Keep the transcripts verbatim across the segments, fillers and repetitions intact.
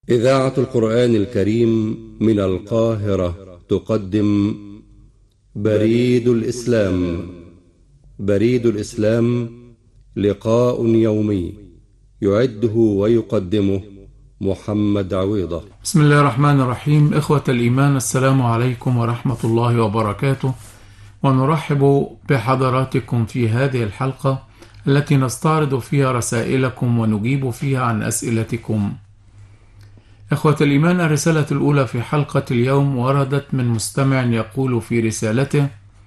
إذاعة القرآن الكريم من القاهرة تقدم بريد الإسلام. بريد الإسلام لقاء يومي يعده ويقدمه محمد عويضة. بسم الله الرحمن الرحيم. إخوة الإيمان، السلام عليكم ورحمة الله وبركاته، ونرحب بحضراتكم في هذه الحلقة التي نستعرض فيها رسائلكم ونجيب فيها عن أسئلتكم. إخوة الإيمان، الرسالة الأولى في حلقة اليوم وردت من مستمع يقول في رسالته: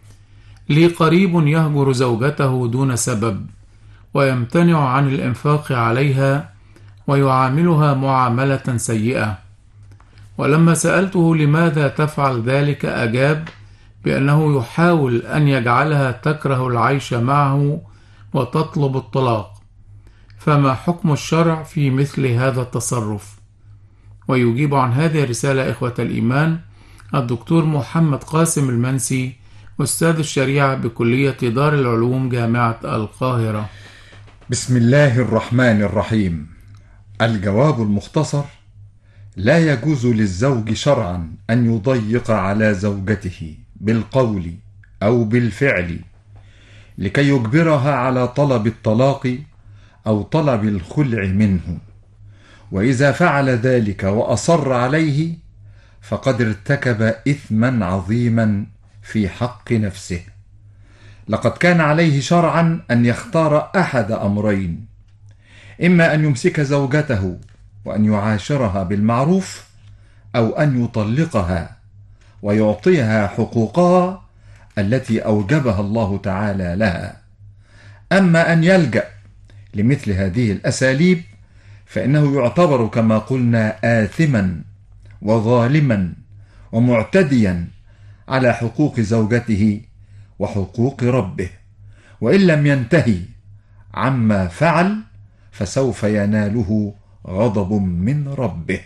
لي قريب يهجر زوجته دون سبب ويمتنع عن الإنفاق عليها ويعاملها معاملة سيئة، ولما سألته لماذا تفعل ذلك أجاب بأنه يحاول أن يجعلها تكره العيش معه وتطلب الطلاق، فما حكم الشرع في مثل هذا التصرف؟ ويجيب عن هذه الرسالة إخوة الإيمان الدكتور محمد قاسم المنسي، أستاذ الشريعة بكلية دار العلوم جامعة القاهرة. بسم الله الرحمن الرحيم. الجواب المختصر: لا يجوز للزوج شرعا أن يضيق على زوجته بالقول أو بالفعل لكي يجبرها على طلب الطلاق أو طلب الخلع منه، وإذا فعل ذلك وأصر عليه فقد ارتكب إثما عظيما في حق نفسه. لقد كان عليه شرعا أن يختار أحد أمرين: إما أن يمسك زوجته وأن يعاشرها بالمعروف، أو أن يطلقها ويعطيها حقوقها التي أوجبها الله تعالى لها. أما أن يلجأ لمثل هذه الأساليب فإنه يعتبر كما قلنا آثما وظالما ومعتديا على حقوق زوجته وحقوق ربه، وإن لم ينتهي عما فعل فسوف يناله غضب من ربه.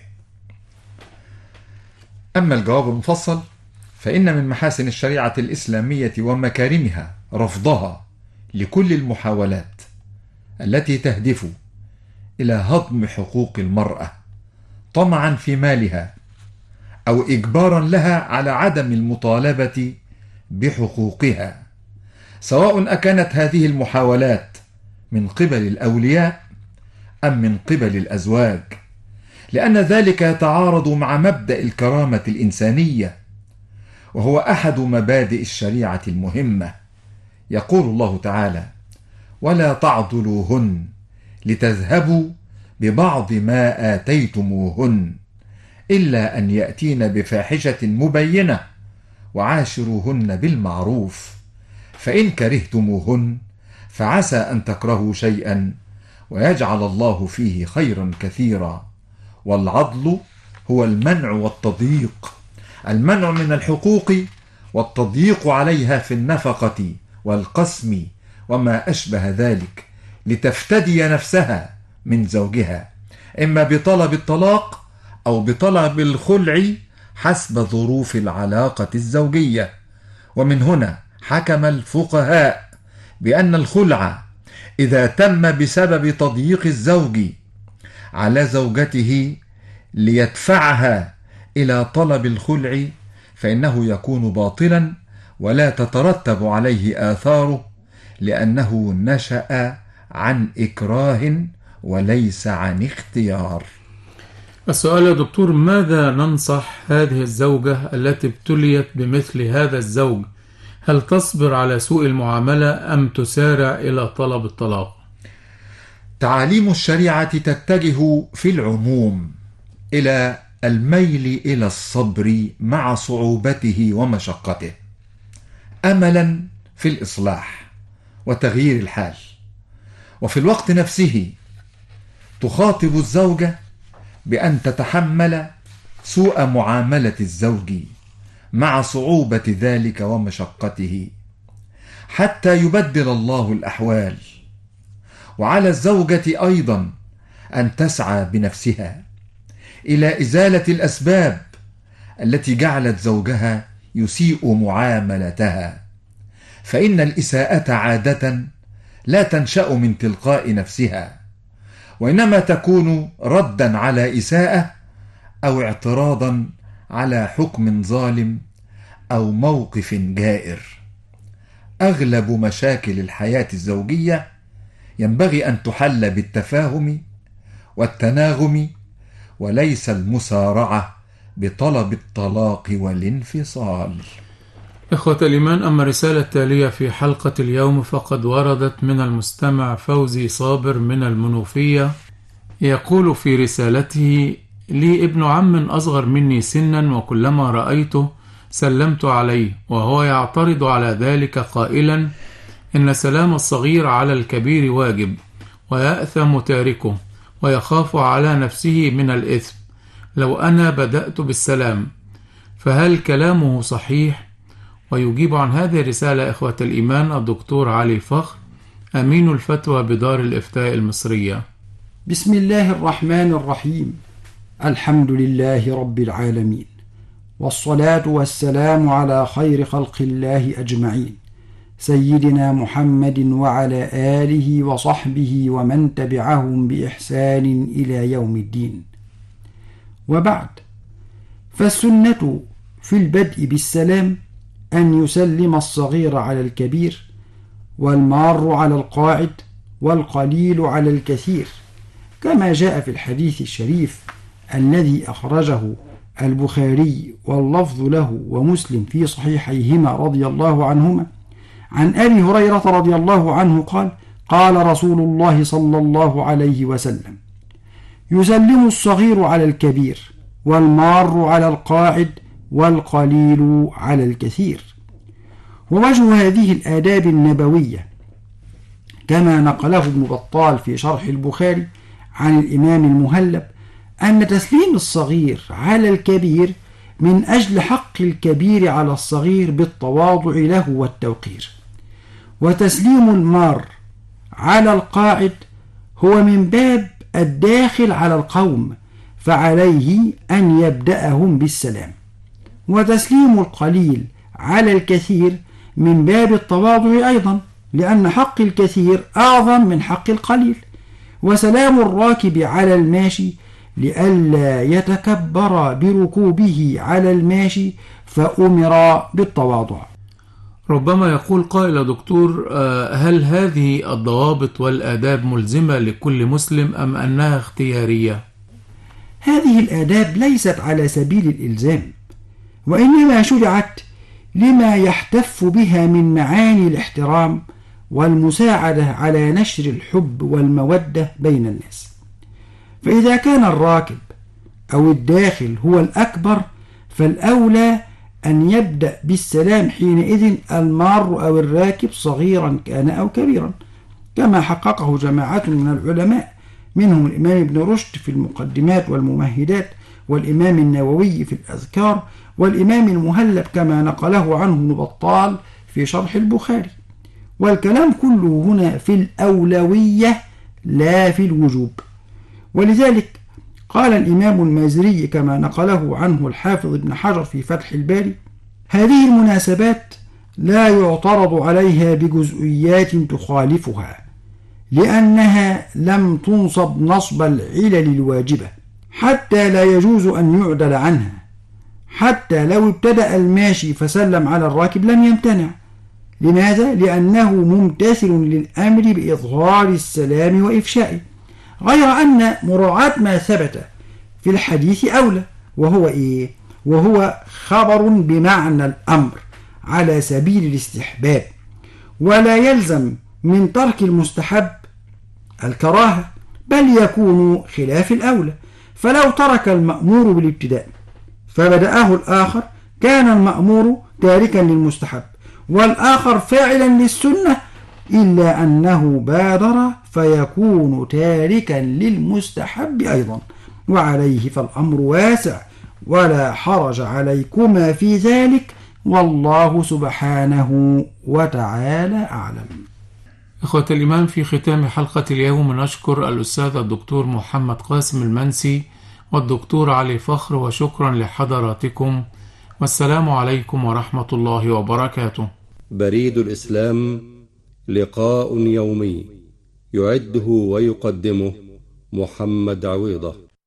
أما الجواب المفصل فإن من محاسن الشريعة الإسلامية ومكارمها رفضها لكل المحاولات التي تهدف إلى هضم حقوق المرأة طمعا في مالها أو إجبارا لها على عدم المطالبة بحقوقها، سواء أكانت هذه المحاولات من قبل الأولياء أم من قبل الأزواج، لأن ذلك يتعارض مع مبدأ الكرامة الإنسانية، وهو أحد مبادئ الشريعة المهمة. يقول الله تعالى: ولا تعضلوهن لتذهبوا ببعض ما آتيتموهن إلا أن يأتين بفاحشة مبينة وعاشروهن بالمعروف، فإن كرهتموهن فعسى أن تكرهوا شيئا ويجعل الله فيه خيرا كثيرا. والعضل هو المنع والتضييق، المنع من الحقوق والتضييق عليها في النفقة والقسم وما أشبه ذلك، لتفتدي نفسها من زوجها إما بطلب الطلاق أو بطلب الخلع حسب ظروف العلاقة الزوجية. ومن هنا حكم الفقهاء بأن الخلع إذا تم بسبب تضييق الزوج على زوجته ليدفعها إلى طلب الخلع فإنه يكون باطلا ولا تترتب عليه آثاره، لأنه نشأ عن إكراه وليس عن اختيار. السؤال يا دكتور: ماذا ننصح هذه الزوجة التي ابتليت بمثل هذا الزوج؟ هل تصبر على سوء المعاملة أم تسارع إلى طلب الطلاق؟ تعاليم الشريعة تتجه في العموم إلى الميل إلى الصبر مع صعوبته ومشقته، أملا في الإصلاح وتغيير الحال، وفي الوقت نفسه تخاطب الزوجة بأن تتحمل سوء معاملة الزوج مع صعوبة ذلك ومشقته حتى يبدل الله الأحوال. وعلى الزوجة أيضا أن تسعى بنفسها إلى إزالة الأسباب التي جعلت زوجها يسيء معاملتها، فإن الإساءة عادة لا تنشأ من تلقاء نفسها، وإنما تكون ردا على إساءة أو اعتراضا على حكم ظالم أو موقف جائر. أغلب مشاكل الحياة الزوجية ينبغي أن تحل بالتفاهم والتناغم، وليس المسارعة بطلب الطلاق والانفصال. إخوة الإيمان، أما الرسالة التالية في حلقة اليوم فقد وردت من المستمع فوزي صابر من المنوفية. يقول في رسالته: لي ابن عم أصغر مني سنا، وكلما رأيته سلمت عليه وهو يعترض على ذلك قائلا إن سلام الصغير على الكبير واجب، ويأثم تاركه ويخاف على نفسه من الإثم لو أنا بدأت بالسلام، فهل كلامه صحيح؟ ويجيب عن هذه الرسالة إخوة الإيمان الدكتور علي فخر، أمين الفتوى بدار الإفتاء المصرية. بسم الله الرحمن الرحيم. الحمد لله رب العالمين، والصلاة والسلام على خير خلق الله أجمعين، سيدنا محمد وعلى آله وصحبه ومن تبعهم بإحسان إلى يوم الدين. وبعد، فالسنة في البدء بالسلام أن يسلم الصغير على الكبير، والمار على القاعد، والقليل على الكثير، كما جاء في الحديث الشريف الذي أخرجه البخاري واللفظ له ومسلم في صحيحيهما رضي الله عنهما عن أبي هريرة رضي الله عنه قال: قال رسول الله صلى الله عليه وسلم: يسلم الصغير على الكبير، والمار على القاعد، والقليل على الكثير. ووجه هذه الآداب النبوية كما نقله ابن بطال في شرح البخاري عن الإمام المهلب أن تسليم الصغير على الكبير من أجل حق الكبير على الصغير بالتواضع له والتوقير، وتسليم المار على القاعد هو من باب الداخل على القوم، فعليه أن يبدأهم بالسلام، وتسليم القليل على الكثير من باب التواضع أيضا، لأن حق الكثير أعظم من حق القليل. وسلام الراكب على الماشي لئلا يتكبر بركوبه على الماشي، فأمر بالتواضع. ربما يقول قائل: دكتور، هل هذه الضوابط والآداب ملزمة لكل مسلم أم أنها اختيارية؟ هذه الآداب ليست على سبيل الإلزام، وإنما شرعت لما يحتف بها من معاني الاحترام والمساعدة على نشر الحب والمودة بين الناس. فإذا كان الراكب أو الداخل هو الأكبر، فالأولى أن يبدأ بالسلام حينئذ المار أو الراكب، صغيرا كان أو كبيرا، كما حققه جماعة من العلماء، منهم الإمام ابن رشد في المقدمات والممهدات، والإمام النووي في الأذكار، والإمام المهلب كما نقله عنه ابن بطال في شرح البخاري. والكلام كله هنا في الأولوية لا في الوجوب. ولذلك قال الإمام المازري كما نقله عنه الحافظ ابن حجر في فتح الباري: هذه المناسبات لا يعترض عليها بجزئيات تخالفها، لأنها لم تنصب نصب العلل الواجبة، حتى لا يجوز أن يعدل عنها. حتى لو ابتدأ الماشي فسلم على الراكب لم يمتنع. لماذا؟ لأنه ممتثل للأمر بإظهار السلام وإفشائه، غير أن مراعاة ما ثبت في الحديث أولى، وهو إيه؟ وهو خبر بمعنى الأمر على سبيل الاستحباب، ولا يلزم من ترك المستحب الكراهة، بل يكون خلاف الأولى. فلو ترك المأمور بالابتداء فبدأه الآخر، كان المأمور تاركا للمستحب والآخر فاعلا للسنة، إلا أنه بادر فيكون تاركا للمستحب أيضا. وعليه فالأمر واسع، ولا حرج عليكما في ذلك، والله سبحانه وتعالى أعلم. إخوة الإيمان، في ختام حلقة اليوم نشكر الأستاذ الدكتور محمد قاسم المنسي والدكتور علي فخر، وشكرا لحضراتكم، والسلام عليكم ورحمة الله وبركاته. بريد الإسلام، لقاء يومي يعده ويقدمه محمد عويضة.